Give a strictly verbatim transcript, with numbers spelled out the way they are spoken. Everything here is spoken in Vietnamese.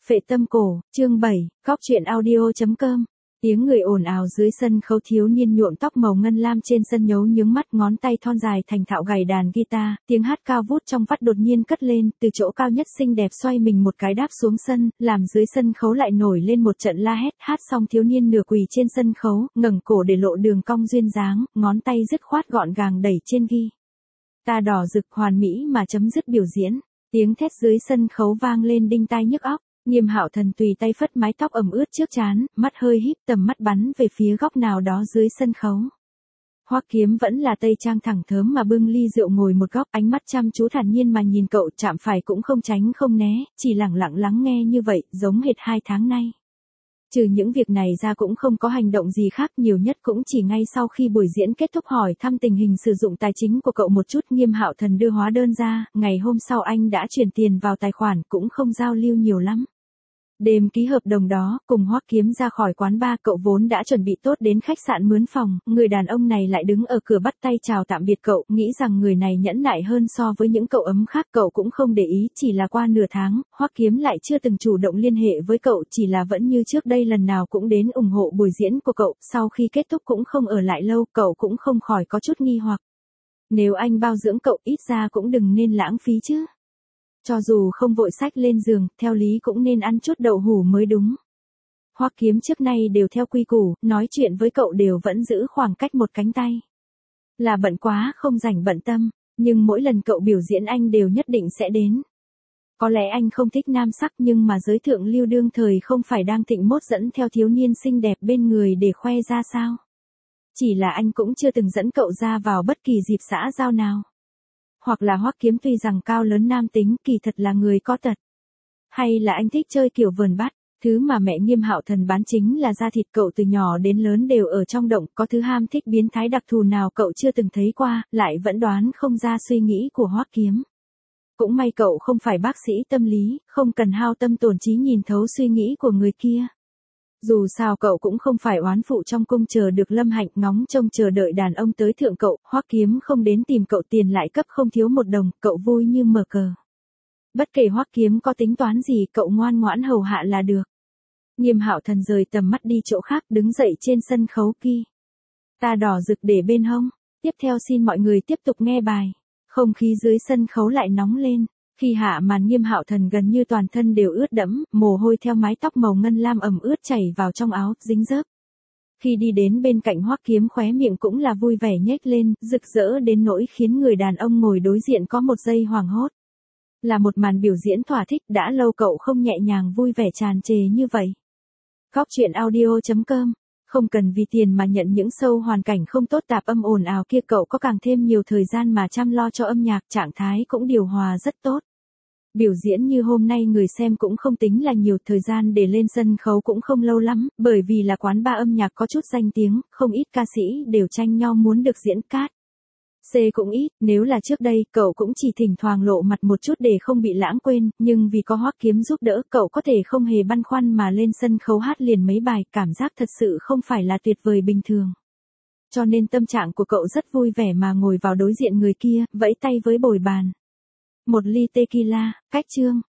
Phệ tâm cổ, chương bảy, góc truyện audio.com. Tiếng người ồn ào dưới sân khấu, thiếu niên nhuộm tóc màu ngân lam trên sân nhấu nhướng mắt, ngón tay thon dài thành thạo gảy đàn guitar, tiếng hát cao vút trong vắt đột nhiên cất lên, từ chỗ cao nhất xinh đẹp xoay mình một cái đáp xuống sân, làm dưới sân khấu lại nổi lên một trận la hét. Hát xong thiếu niên nửa quỳ trên sân khấu, ngẩng cổ để lộ đường cong duyên dáng, ngón tay dứt khoát gọn gàng đẩy trên ghi ta đỏ rực, hoàn mỹ mà chấm dứt biểu diễn. Tiếng thét dưới sân khấu vang lên đinh tai nhức óc. Nghiêm Hạo Thần tùy tay phất mái tóc ẩm ướt trước trán, mắt hơi híp, tầm mắt bắn về phía góc nào đó dưới sân khấu. Hoắc Kiếm vẫn là tây trang thẳng thớm mà bưng ly rượu ngồi một góc, ánh mắt chăm chú thản nhiên mà nhìn cậu, chạm phải cũng không tránh không né, chỉ lặng lặng lắng nghe như vậy, giống hệt hai tháng nay. Trừ những việc này ra cũng không có hành động gì khác, nhiều nhất cũng chỉ ngay sau khi buổi diễn kết thúc hỏi thăm tình hình sử dụng tài chính của cậu một chút. Nghiêm Hạo Thần đưa hóa đơn ra, ngày hôm sau anh đã chuyển tiền vào tài khoản, cũng không giao lưu nhiều lắm. Đêm ký hợp đồng đó, cùng Hoắc Kiếm ra khỏi quán bar, cậu vốn đã chuẩn bị tốt đến khách sạn mướn phòng, người đàn ông này lại đứng ở cửa bắt tay chào tạm biệt cậu, nghĩ rằng người này nhẫn nại hơn so với những cậu ấm khác, cậu cũng không để ý. Chỉ là qua nửa tháng, Hoắc Kiếm lại chưa từng chủ động liên hệ với cậu, chỉ là vẫn như trước đây, lần nào cũng đến ủng hộ buổi diễn của cậu, sau khi kết thúc cũng không ở lại lâu, cậu cũng không khỏi có chút nghi hoặc. Nếu anh bao dưỡng cậu, ít ra cũng đừng nên lãng phí chứ. Cho dù không vội xách lên giường, theo lý cũng nên ăn chút đậu hủ mới đúng. Hoắc Kiếm trước nay đều theo quy củ, nói chuyện với cậu đều vẫn giữ khoảng cách một cánh tay. Là bận quá không rảnh bận tâm, nhưng mỗi lần cậu biểu diễn anh đều nhất định sẽ đến. Có lẽ anh không thích nam sắc, nhưng mà giới thượng lưu đương thời không phải đang thịnh mốt dẫn theo thiếu niên xinh đẹp bên người để khoe ra sao? Chỉ là anh cũng chưa từng dẫn cậu ra vào bất kỳ dịp xã giao nào. Hoặc là Hoắc Kiếm tuy rằng cao lớn nam tính, kỳ thật là người có tật. Hay là anh thích chơi kiểu vườn bắt, thứ mà mẹ Nghiêm Hạo Thần bán chính là da thịt, cậu từ nhỏ đến lớn đều ở trong động, có thứ ham thích biến thái đặc thù nào cậu chưa từng thấy qua, lại vẫn đoán không ra suy nghĩ của Hoắc Kiếm. Cũng may cậu không phải bác sĩ tâm lý, không cần hao tâm tổn trí nhìn thấu suy nghĩ của người kia. Dù sao cậu cũng không phải oán phụ trong cung chờ được lâm hạnh, ngóng trông chờ đợi đàn ông tới thượng cậu. Hoắc Kiếm không đến tìm cậu, tiền lại cấp không thiếu một đồng, cậu vui như mở cờ. Bất kể Hoắc Kiếm có tính toán gì, cậu ngoan ngoãn hầu hạ là được. Nghiêm Hạo Thần rời tầm mắt đi chỗ khác, đứng dậy trên sân khấu kia. Ta đỏ rực để bên hông. Tiếp theo xin mọi người tiếp tục nghe bài. Không khí dưới sân khấu lại nóng lên. Khi hạ màn, Nghiêm Hạo Thần gần như toàn thân đều ướt đẫm, mồ hôi theo mái tóc màu ngân lam ẩm ướt chảy vào trong áo, dính dớp. Khi đi đến bên cạnh Hoắc Kiếm, khóe miệng cũng là vui vẻ nhếch lên, rực rỡ đến nỗi khiến người đàn ông ngồi đối diện có một giây hoảng hốt. Là một màn biểu diễn thỏa thích, đã lâu cậu không nhẹ nhàng vui vẻ tràn trề như vậy. Góc truyện audio.com. Không cần vì tiền mà nhận những show hoàn cảnh không tốt, tạp âm ồn ào kia, cậu có càng thêm nhiều thời gian mà chăm lo cho âm nhạc, trạng thái cũng điều hòa rất tốt. Biểu diễn như hôm nay người xem cũng không tính là nhiều, thời gian để lên sân khấu cũng không lâu lắm, bởi vì là quán bar âm nhạc có chút danh tiếng, không ít ca sĩ đều tranh nhau muốn được diễn cát. C cũng ít, nếu là trước đây, cậu cũng chỉ thỉnh thoảng lộ mặt một chút để không bị lãng quên, nhưng vì có Hoắc Kiếm giúp đỡ, cậu có thể không hề băn khoăn mà lên sân khấu hát liền mấy bài, cảm giác thật sự không phải là tuyệt vời bình thường. Cho nên tâm trạng của cậu rất vui vẻ mà ngồi vào đối diện người kia, vẫy tay với bồi bàn. Một ly tequila, cách chương.